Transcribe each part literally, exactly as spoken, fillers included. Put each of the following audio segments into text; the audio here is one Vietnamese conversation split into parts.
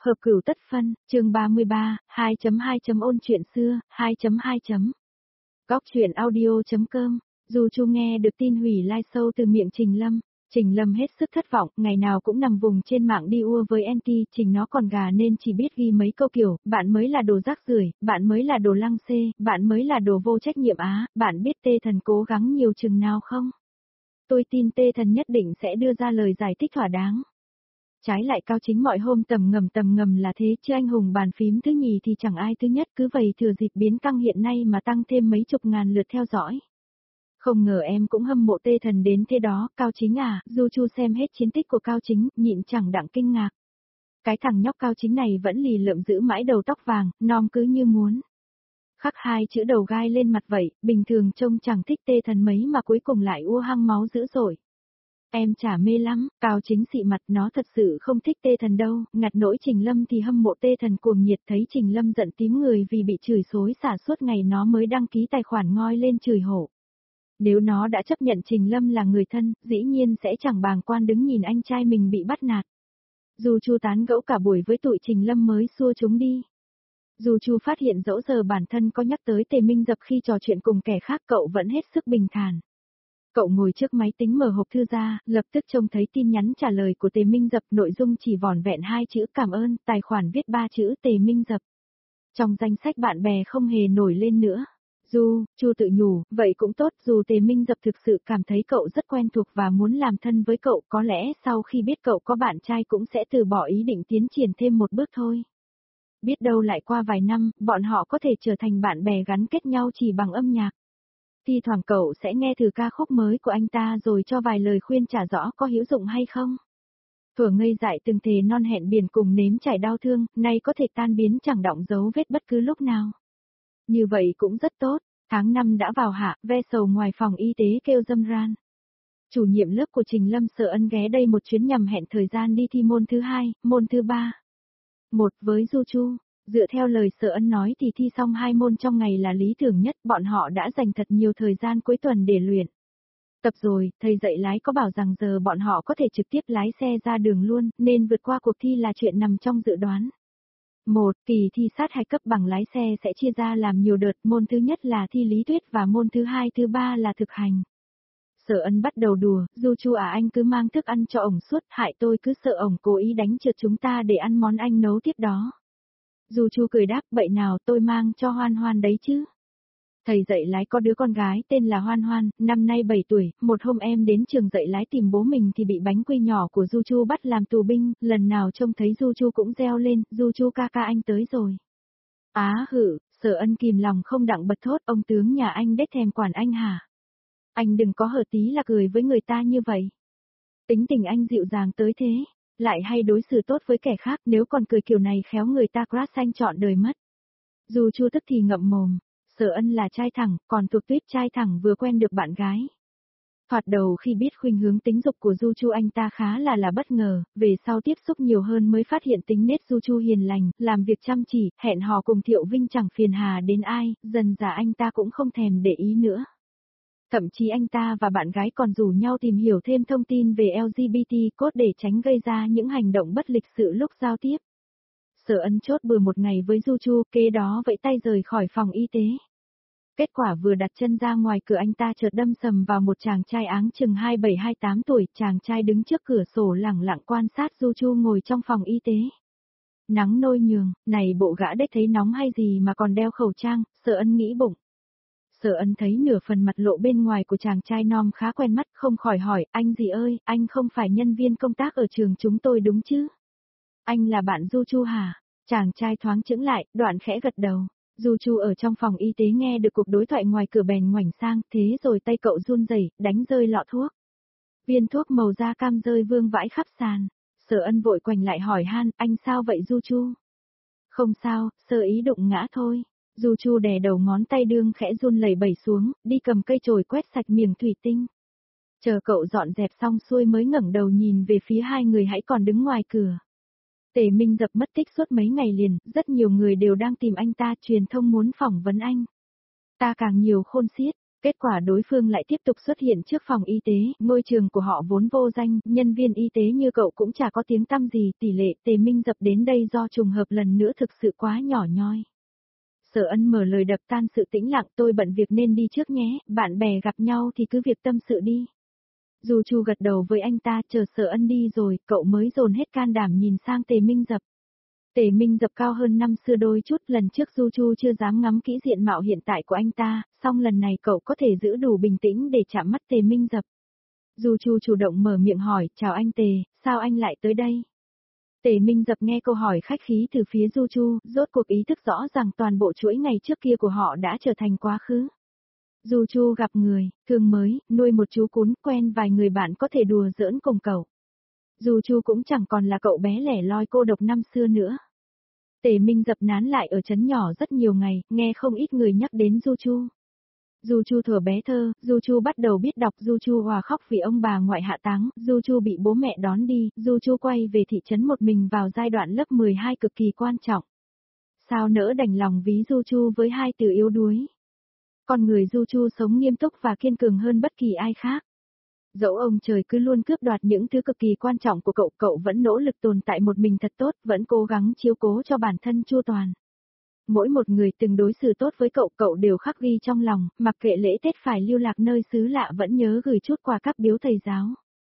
Hợp cửu tất phân, chương ba mươi ba, hai chấm hai ôn chuyện xưa, hai chấm hai. Góc truyện audio.com, dù Chu nghe được tin hủy live show từ miệng Trình Lâm, Trình Lâm hết sức thất vọng, ngày nào cũng nằm vùng trên mạng đi ua với anti, Trình nó còn gà nên chỉ biết ghi mấy câu kiểu, bạn mới là đồ rác rưởi, bạn mới là đồ lăng xê, bạn mới là đồ vô trách nhiệm á, bạn biết Tê Thần cố gắng nhiều chừng nào không? Tôi tin Tê Thần nhất định sẽ đưa ra lời giải thích thỏa đáng. Trái lại Cao Chính mọi hôm tầm ngầm tầm ngầm là thế, chứ anh hùng bàn phím thứ nhì thì chẳng ai thứ nhất, cứ vậy thừa dịp biến căng hiện nay mà tăng thêm mấy chục ngàn lượt theo dõi. Không ngờ em cũng hâm mộ Tê Thần đến thế đó, Cao Chính à, Du Chu xem hết chiến tích của Cao Chính, nhịn chẳng đặng kinh ngạc. Cái thằng nhóc Cao Chính này vẫn lì lợm giữ mãi đầu tóc vàng, nom cứ như muốn. Khắc hai chữ đầu gai lên mặt vậy, bình thường trông chẳng thích Tê Thần mấy mà cuối cùng lại ua hăng máu dữ dội. Em chả mê lắm, Cao Chính xị mặt, nó thật sự không thích Tê Thần đâu, ngặt nỗi Trình Lâm thì hâm mộ Tê Thần cuồng nhiệt, thấy Trình Lâm giận tím người vì bị chửi xối xả suốt ngày nó mới đăng ký tài khoản ngoi lên chửi hổ. Nếu nó đã chấp nhận Trình Lâm là người thân, dĩ nhiên sẽ chẳng bàng quan đứng nhìn anh trai mình bị bắt nạt. Dù Chu tán gẫu cả buổi với tụi Trình Lâm mới xua chúng đi. Dù Chu phát hiện dẫu giờ bản thân có nhắc tới Tề Minh Dập khi trò chuyện cùng kẻ khác, cậu vẫn hết sức bình thản. Cậu ngồi trước máy tính mở hộp thư ra, lập tức trông thấy tin nhắn trả lời của Tề Minh Dập, nội dung chỉ vỏn vẹn hai chữ cảm ơn, tài khoản viết ba chữ Tề Minh Dập. Trong danh sách bạn bè không hề nổi lên nữa. Du, Chu tự nhủ, vậy cũng tốt, dù Tề Minh Dập thực sự cảm thấy cậu rất quen thuộc và muốn làm thân với cậu, có lẽ sau khi biết cậu có bạn trai cũng sẽ từ bỏ ý định tiến triển thêm một bước thôi. Biết đâu lại qua vài năm, bọn họ có thể trở thành bạn bè gắn kết nhau chỉ bằng âm nhạc. Thì thoảng cậu sẽ nghe thử ca khúc mới của anh ta rồi cho vài lời khuyên trả rõ có hữu dụng hay không. Thuở ngây dại từng thề non hẹn biển cùng nếm trải đau thương, nay có thể tan biến chẳng đọng dấu vết bất cứ lúc nào. Như vậy cũng rất tốt, tháng năm đã vào hạ, ve sầu ngoài phòng y tế kêu râm ran. Chủ nhiệm lớp của Trình Lâm Sở Ân ghé đây một chuyến nhằm hẹn thời gian đi thi môn thứ hai, môn thứ ba. Một với Du Chu. Dựa theo lời Sở Ân nói thì thi xong hai môn trong ngày là lý tưởng nhất, bọn họ đã dành thật nhiều thời gian cuối tuần để luyện. Tập rồi, thầy dạy lái có bảo rằng giờ bọn họ có thể trực tiếp lái xe ra đường luôn, nên vượt qua cuộc thi là chuyện nằm trong dự đoán. Một, kỳ thi sát hạch cấp bằng lái xe sẽ chia ra làm nhiều đợt, môn thứ nhất là thi lý thuyết và môn thứ hai thứ ba là thực hành. Sở Ân bắt đầu đùa, Du Chu à, anh cứ mang thức ăn cho ổng suốt, hại tôi cứ sợ ổng cố ý đánh trượt chúng ta để ăn món anh nấu tiếp đó. Du Chu cười đáp, bậy nào, tôi mang cho Hoan Hoan đấy chứ. Thầy dạy lái có đứa con gái tên là Hoan Hoan, năm nay bảy tuổi, một hôm em đến trường dạy lái tìm bố mình thì bị bánh quy nhỏ của Du Chu bắt làm tù binh, lần nào trông thấy Du Chu cũng reo lên, Du Chu ca ca anh tới rồi. Á hử, Sở Ân kìm lòng không đặng bật thốt, ông tướng nhà anh đếch thèm quản anh hả? Anh đừng có hở tí là cười với người ta như vậy. Tính tình anh dịu dàng tới thế. Lại hay đối xử tốt với kẻ khác, nếu còn cười kiểu này khéo người ta crush anh trọn đời mất. Dù Chu tức thì ngậm mồm, Sở Ân là trai thẳng, còn Thuộc Tuyết trai thẳng vừa quen được bạn gái. Thoạt đầu khi biết khuynh hướng tính dục của Du Chu anh ta khá là là bất ngờ, về sau tiếp xúc nhiều hơn mới phát hiện tính nết Du Chu hiền lành, làm việc chăm chỉ, hẹn hò cùng Thiệu Vinh chẳng phiền hà đến ai, dần dà anh ta cũng không thèm để ý nữa. Thậm chí anh ta và bạn gái còn rủ nhau tìm hiểu thêm thông tin về lờ giê bê tê code để tránh gây ra những hành động bất lịch sự lúc giao tiếp. Sở Ân chốt bừa một ngày với Du Chu, kế đó vẫy tay rời khỏi phòng y tế. Kết quả vừa đặt chân ra ngoài cửa anh ta chợt đâm sầm vào một chàng trai áng chừng hai mươi bảy hai mươi tám tuổi, chàng trai đứng trước cửa sổ lẳng lặng quan sát Du Chu ngồi trong phòng y tế. Nắng nôi nhường, này bộ gã đếch thấy nóng hay gì mà còn đeo khẩu trang, Sở Ân nghĩ bụng. Sở Ân thấy nửa phần mặt lộ bên ngoài của chàng trai nom khá quen mắt, không khỏi hỏi, anh gì ơi, anh không phải nhân viên công tác ở trường chúng tôi đúng chứ? Anh là bạn Du Chu hả? Chàng trai thoáng chững lại, đoạn khẽ gật đầu. Du Chu ở trong phòng y tế nghe được cuộc đối thoại ngoài cửa bèn ngoảnh sang, thế rồi tay cậu run rẩy, đánh rơi lọ thuốc. Viên thuốc màu da cam rơi vương vãi khắp sàn. Sở Ân vội quành lại hỏi han, anh sao vậy Du Chu? Không sao, sơ ý đụng ngã thôi. Du Chu đè đầu ngón tay đương khẽ run lẩy bẩy xuống, đi cầm cây chổi quét sạch miếng thủy tinh. Chờ cậu dọn dẹp xong xuôi mới ngẩng đầu nhìn về phía hai người hãy còn đứng ngoài cửa. Tề Minh Dập mất tích suốt mấy ngày liền, rất nhiều người đều đang tìm anh ta, truyền thông muốn phỏng vấn anh. Ta càng nhiều khôn xiết, Kết quả đối phương lại tiếp tục xuất hiện trước phòng y tế, ngôi trường của họ vốn vô danh, nhân viên y tế như cậu cũng chả có tiếng tăm gì, tỷ lệ Tề Minh Dập đến đây do trùng hợp lần nữa thực sự quá nhỏ nhoi. Sở Ân mở lời đập tan sự tĩnh lặng, tôi bận việc nên đi trước nhé, bạn bè gặp nhau thì cứ việc tâm sự đi. Du Chu gật đầu với anh ta, chờ Sở Ân đi rồi, cậu mới dồn hết can đảm nhìn sang Tề Minh Dập. Tề Minh Dập cao hơn năm xưa đôi chút, lần trước Du Chu chưa dám ngắm kỹ diện mạo hiện tại của anh ta, song lần này cậu có thể giữ đủ bình tĩnh để chạm mắt Tề Minh Dập. Du Chu chủ động mở miệng hỏi, chào anh Tề, sao anh lại tới đây? Tề Minh Dập nghe câu hỏi khách khí từ phía Du Chu, rốt cuộc ý thức rõ rằng toàn bộ chuỗi ngày trước kia của họ đã trở thành quá khứ. Du Chu gặp người, thương mới, nuôi một chú cún, quen vài người bạn có thể đùa giỡn cùng cậu. Du Chu cũng chẳng còn là cậu bé lẻ loi cô độc năm xưa nữa. Tề Minh Dập nán lại ở trấn nhỏ rất nhiều ngày, nghe không ít người nhắc đến Du Chu. Du Chu thuở bé thơ, Du Chu bắt đầu biết đọc, Du Chu hòa khóc vì ông bà ngoại hạ táng, Du Chu bị bố mẹ đón đi, Du Chu quay về thị trấn một mình vào giai đoạn lớp mười hai cực kỳ quan trọng. Sao nỡ đành lòng ví Du Chu với hai từ yếu đuối. Con người Du Chu sống nghiêm túc và kiên cường hơn bất kỳ ai khác. Dẫu ông trời cứ luôn cướp đoạt những thứ cực kỳ quan trọng của cậu, cậu vẫn nỗ lực tồn tại một mình thật tốt, vẫn cố gắng chiếu cố cho bản thân chu toàn. Mỗi một người từng đối xử tốt với cậu, cậu đều khắc ghi trong lòng, mặc kệ lễ Tết phải lưu lạc nơi xứ lạ vẫn nhớ gửi chút quà các biếu thầy giáo.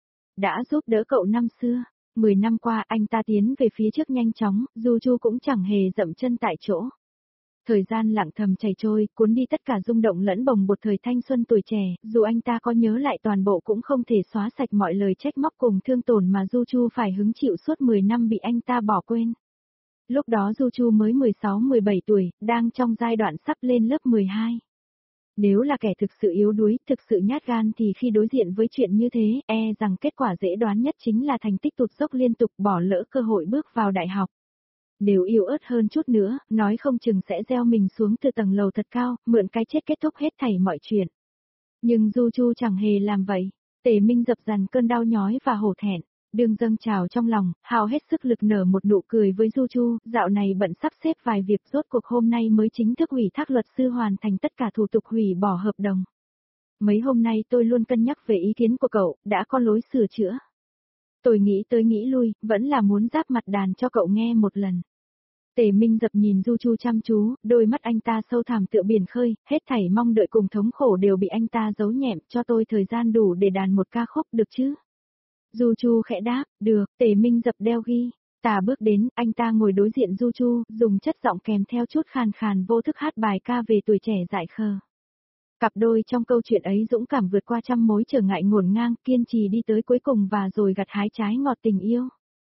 Đã giúp đỡ cậu năm xưa, mười năm qua anh ta tiến về phía trước nhanh chóng, Du Chu cũng chẳng hề dậm chân tại chỗ. Thời gian lặng thầm chảy trôi, cuốn đi tất cả rung động lẫn bồng bột thời thanh xuân tuổi trẻ, dù anh ta có nhớ lại toàn bộ cũng không thể xóa sạch mọi lời trách móc cùng thương tổn mà Du Chu phải hứng chịu suốt mười năm bị anh ta bỏ quên. Lúc đó Du Chu mới mười sáu mười bảy tuổi, đang trong giai đoạn sắp lên lớp mười hai. Nếu là kẻ thực sự yếu đuối, thực sự nhát gan thì khi đối diện với chuyện như thế, e rằng kết quả dễ đoán nhất chính là thành tích tụt dốc liên tục, bỏ lỡ cơ hội bước vào đại học. Nếu yếu ớt hơn chút nữa, nói không chừng sẽ gieo mình xuống từ tầng lầu thật cao, mượn cái chết kết thúc hết thảy mọi chuyện. Nhưng Du Chu chẳng hề làm vậy. Tề Minh dập dằn cơn đau nhói và hổ thẹn, đường dâng trào trong lòng, hao hết sức lực nở một nụ cười với Du Chu, dạo này bận sắp xếp vài việc, rốt cuộc hôm nay mới chính thức ủy thác luật sư hoàn thành tất cả thủ tục hủy bỏ hợp đồng. Mấy hôm nay tôi luôn cân nhắc về ý kiến của cậu, đã có lối sửa chữa. Tôi nghĩ tới nghĩ lui, vẫn là muốn giáp mặt đàn cho cậu nghe một lần. Tề Minh dập nhìn Du Chu chăm chú, đôi mắt anh ta sâu thẳm tựa biển khơi, hết thảy mong đợi cùng thống khổ đều bị anh ta giấu nhẹm, cho tôi thời gian đủ để đàn một ca khúc được chứ? Du Chu khẽ đáp, được, Tề Minh dập đeo ghi. Tà bước đến, anh ta ngồi đối diện Du Chu, dùng chất giọng kèm theo chút khàn khàn vô thức hát bài ca về tuổi trẻ dại khờ. Cặp đôi trong câu chuyện ấy dũng cảm vượt qua trăm mối trở ngại ngổn ngang, kiên trì đi tới cuối cùng và rồi gặt hái trái ngọt tình yêu.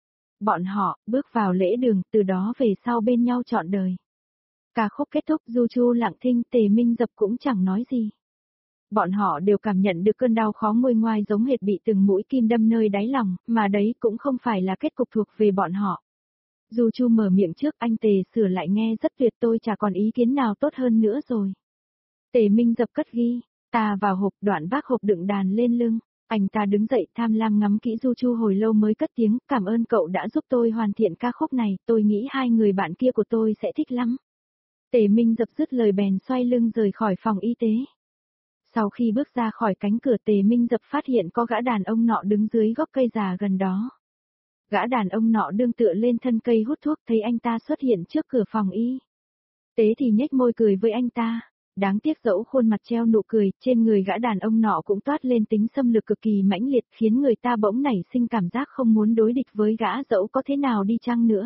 Bọn họ, bước vào lễ đường, từ đó về sau bên nhau trọn đời. Ca khúc kết thúc, Du Chu lặng thinh, Tề Minh dập cũng chẳng nói gì. Bọn họ đều cảm nhận được cơn đau khó nguôi ngoai giống hệt bị từng mũi kim đâm nơi đáy lòng, mà đấy cũng không phải là kết cục thuộc về bọn họ. Du Chu mở miệng trước, anh Tề sửa lại nghe rất tuyệt, tôi chả còn ý kiến nào tốt hơn nữa rồi. Tề Minh dập cất ghi, ta vào hộp, đoạn vác hộp đựng đàn lên lưng. Anh ta đứng dậy tham lam ngắm kỹ Du Chu hồi lâu mới cất tiếng, cảm ơn cậu đã giúp tôi hoàn thiện ca khúc này, tôi nghĩ hai người bạn kia của tôi sẽ thích lắm. Tề Minh dập dứt lời bèn xoay lưng rời khỏi phòng y tế. Sau khi bước ra khỏi cánh cửa, Tề Minh dập phát hiện có gã đàn ông nọ đứng dưới gốc cây già gần đó. Gã đàn ông nọ đương tựa lên thân cây hút thuốc, thấy anh ta xuất hiện trước cửa phòng y tế thì nhếch môi cười với anh ta. Đáng tiếc dẫu khuôn mặt treo nụ cười, trên người gã đàn ông nọ cũng toát lên tính xâm lược cực kỳ mãnh liệt, khiến người ta bỗng nảy sinh cảm giác không muốn đối địch với gã dẫu có thế nào đi chăng nữa.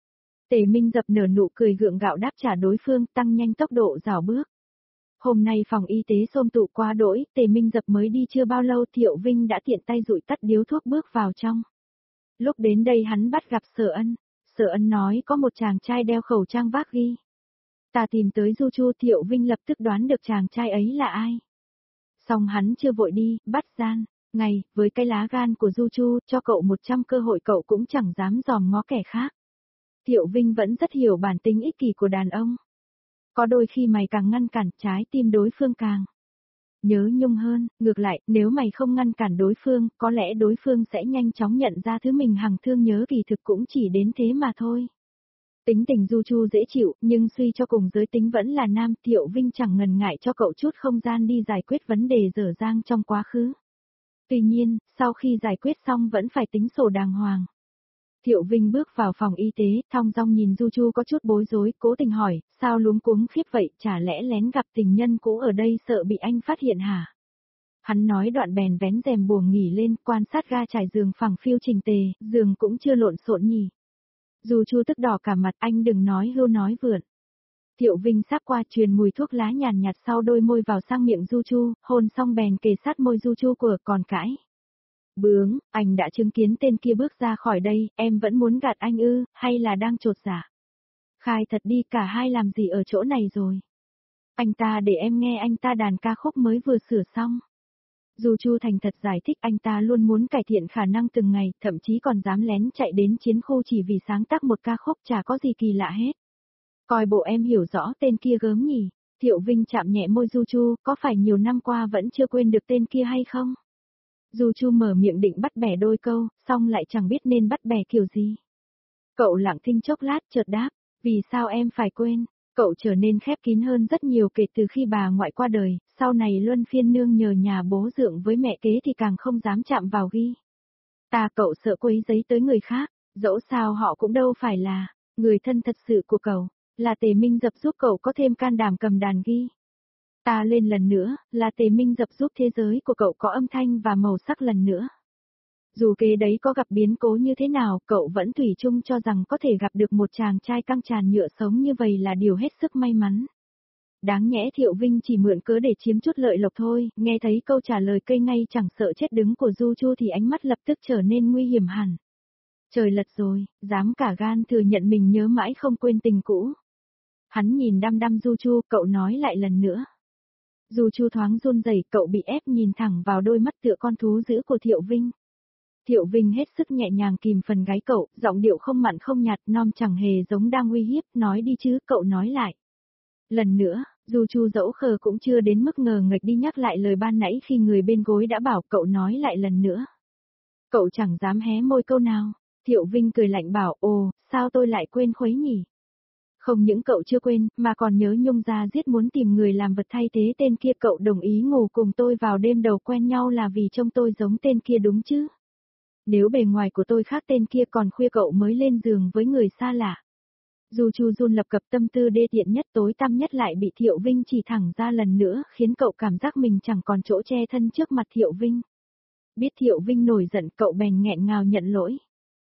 Tề Minh dập nở nụ cười gượng gạo đáp trả đối phương, tăng nhanh tốc độ rảo bước. Hôm nay phòng y tế xôm tụ quá đỗi, Tề Minh dập mới đi chưa bao lâu, Thiệu Vinh đã tiện tay dụi tắt điếu thuốc bước vào trong. Lúc đến đây hắn bắt gặp Sở Ân. Sở Ân nói có một chàng trai đeo khẩu trang vác ghi. Ta tìm tới Du Chu, Thiệu Vinh lập tức đoán được chàng trai ấy là ai. Xong hắn chưa vội đi, bắt gian, ngày, với cái lá gan của Du Chu, cho cậu một trăm cơ hội cậu cũng chẳng dám dòm ngó kẻ khác. Thiệu Vinh vẫn rất hiểu bản tính ích kỷ của đàn ông. Có đôi khi mày càng ngăn cản, trái tim đối phương càng nhớ nhung hơn, ngược lại, nếu mày không ngăn cản đối phương, có lẽ đối phương sẽ nhanh chóng nhận ra thứ mình hằng thương nhớ, kỳ thực cũng chỉ đến thế mà thôi. Tính tình Du Chu dễ chịu, nhưng suy cho cùng giới tính vẫn là nam, Thiệu Vinh chẳng ngần ngại cho cậu chút không gian đi giải quyết vấn đề dở dang trong quá khứ. Tuy nhiên, sau khi giải quyết xong vẫn phải tính sổ đàng hoàng. Thiệu Vinh bước vào phòng y tế, thong dong nhìn Du Chu có chút bối rối, cố tình hỏi, sao luống cuống khiếp vậy, chả lẽ lén gặp tình nhân cũ ở đây sợ bị anh phát hiện hả? Hắn nói đoạn bèn vén rèm buồng nghỉ lên, quan sát ga trải giường phẳng phiu chỉnh tề, giường cũng chưa lộn xộn nhỉ. Du Chu tức đỏ cả mặt, anh đừng nói hưu nói vượn. Thiệu Vinh sắp qua truyền mùi thuốc lá nhàn nhạt sau đôi môi vào sang miệng Du Chu, hôn xong bèn kề sát môi Du Chu của còn cãi. Bướng, anh đã chứng kiến tên kia bước ra khỏi đây, em vẫn muốn gạt anh ư, hay là đang trột dạ? Khai thật đi, cả hai làm gì ở chỗ này rồi? Anh ta để em nghe anh ta đàn ca khúc mới vừa sửa xong. Du Chu thành thật giải thích anh ta luôn muốn cải thiện khả năng từng ngày, thậm chí còn dám lén chạy đến chiến khu chỉ vì sáng tác một ca khúc chả có gì kỳ lạ hết. Coi bộ em hiểu rõ tên kia gớm nhỉ? Thiệu Vinh chạm nhẹ môi Du Chu, có phải nhiều năm qua vẫn chưa quên được tên kia hay không? Du Chu mở miệng định bắt bẻ đôi câu, xong lại chẳng biết nên bắt bẻ kiểu gì. Cậu lặng thinh chốc lát chợt đáp, vì sao em phải quên? Cậu trở nên khép kín hơn rất nhiều kể từ khi bà ngoại qua đời, sau này luân phiên nương nhờ nhà bố dượng với mẹ kế thì càng không dám chạm vào ghi. Ta cậu sợ quấy giấy tới người khác, dẫu sao họ cũng đâu phải là người thân thật sự của cậu, là Tề Minh Dập giúp cậu có thêm can đảm cầm đàn ghi. Ta lên lần nữa, là Tề Minh Dập giúp thế giới của cậu có âm thanh và màu sắc lần nữa. Dù kế đấy có gặp biến cố như thế nào, cậu vẫn thủy chung cho rằng có thể gặp được một chàng trai căng tràn nhựa sống như vậy là điều hết sức may mắn. Đáng nhẽ Thiệu Vinh chỉ mượn cớ để chiếm chút lợi lộc thôi, nghe thấy câu trả lời cây ngay chẳng sợ chết đứng của Du Chu thì ánh mắt lập tức trở nên nguy hiểm hẳn. Trời lật rồi, dám cả gan thừa nhận mình nhớ mãi không quên tình cũ. Hắn nhìn đăm đăm Du Chu, cậu nói lại lần nữa. Du Chu thoáng run rẩy, cậu bị ép nhìn thẳng vào đôi mắt tựa con thú dữ của Thiệu Vinh. Thiệu Vinh hết sức nhẹ nhàng kìm phần gáy cậu, giọng điệu không mặn không nhạt, non chẳng hề giống đang uy hiếp, nói đi chứ, cậu nói lại. Lần nữa, Du Chu dẫu khờ cũng chưa đến mức ngờ nghệch đi nhắc lại lời ban nãy khi người bên gối đã bảo cậu nói lại lần nữa. Cậu chẳng dám hé môi câu nào. Thiệu Vinh cười lạnh bảo, ồ, sao tôi lại quên khuấy nhỉ? Không những cậu chưa quên, mà còn nhớ Nhung ra giết muốn tìm người làm vật thay thế tên kia, cậu đồng ý ngủ cùng tôi vào đêm đầu quen nhau là vì trông tôi giống tên kia đúng chứ? Nếu bề ngoài của tôi khác tên kia còn khuya cậu mới lên giường với người xa lạ. Du Chu run lập cập, tâm tư đê tiện nhất tối tăm nhất lại bị Thiệu Vinh chỉ thẳng ra lần nữa, khiến cậu cảm giác mình chẳng còn chỗ che thân trước mặt Thiệu Vinh. Biết Thiệu Vinh nổi giận, cậu bèn nghẹn ngào nhận lỗi.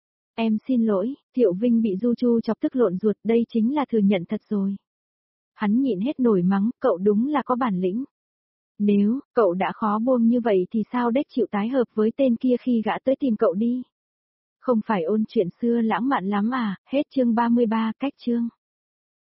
Em xin lỗi. Thiệu Vinh bị Du Chu chọc tức lộn ruột, đây chính là thừa nhận thật rồi. Hắn nhịn hết nổi mắng, cậu đúng là có bản lĩnh. Nếu, cậu đã khó buông như vậy thì sao đếch chịu tái hợp với tên kia khi gã tới tìm cậu đi? Không phải ôn chuyện xưa lãng mạn lắm à, hết chương ba mươi ba, cách chương.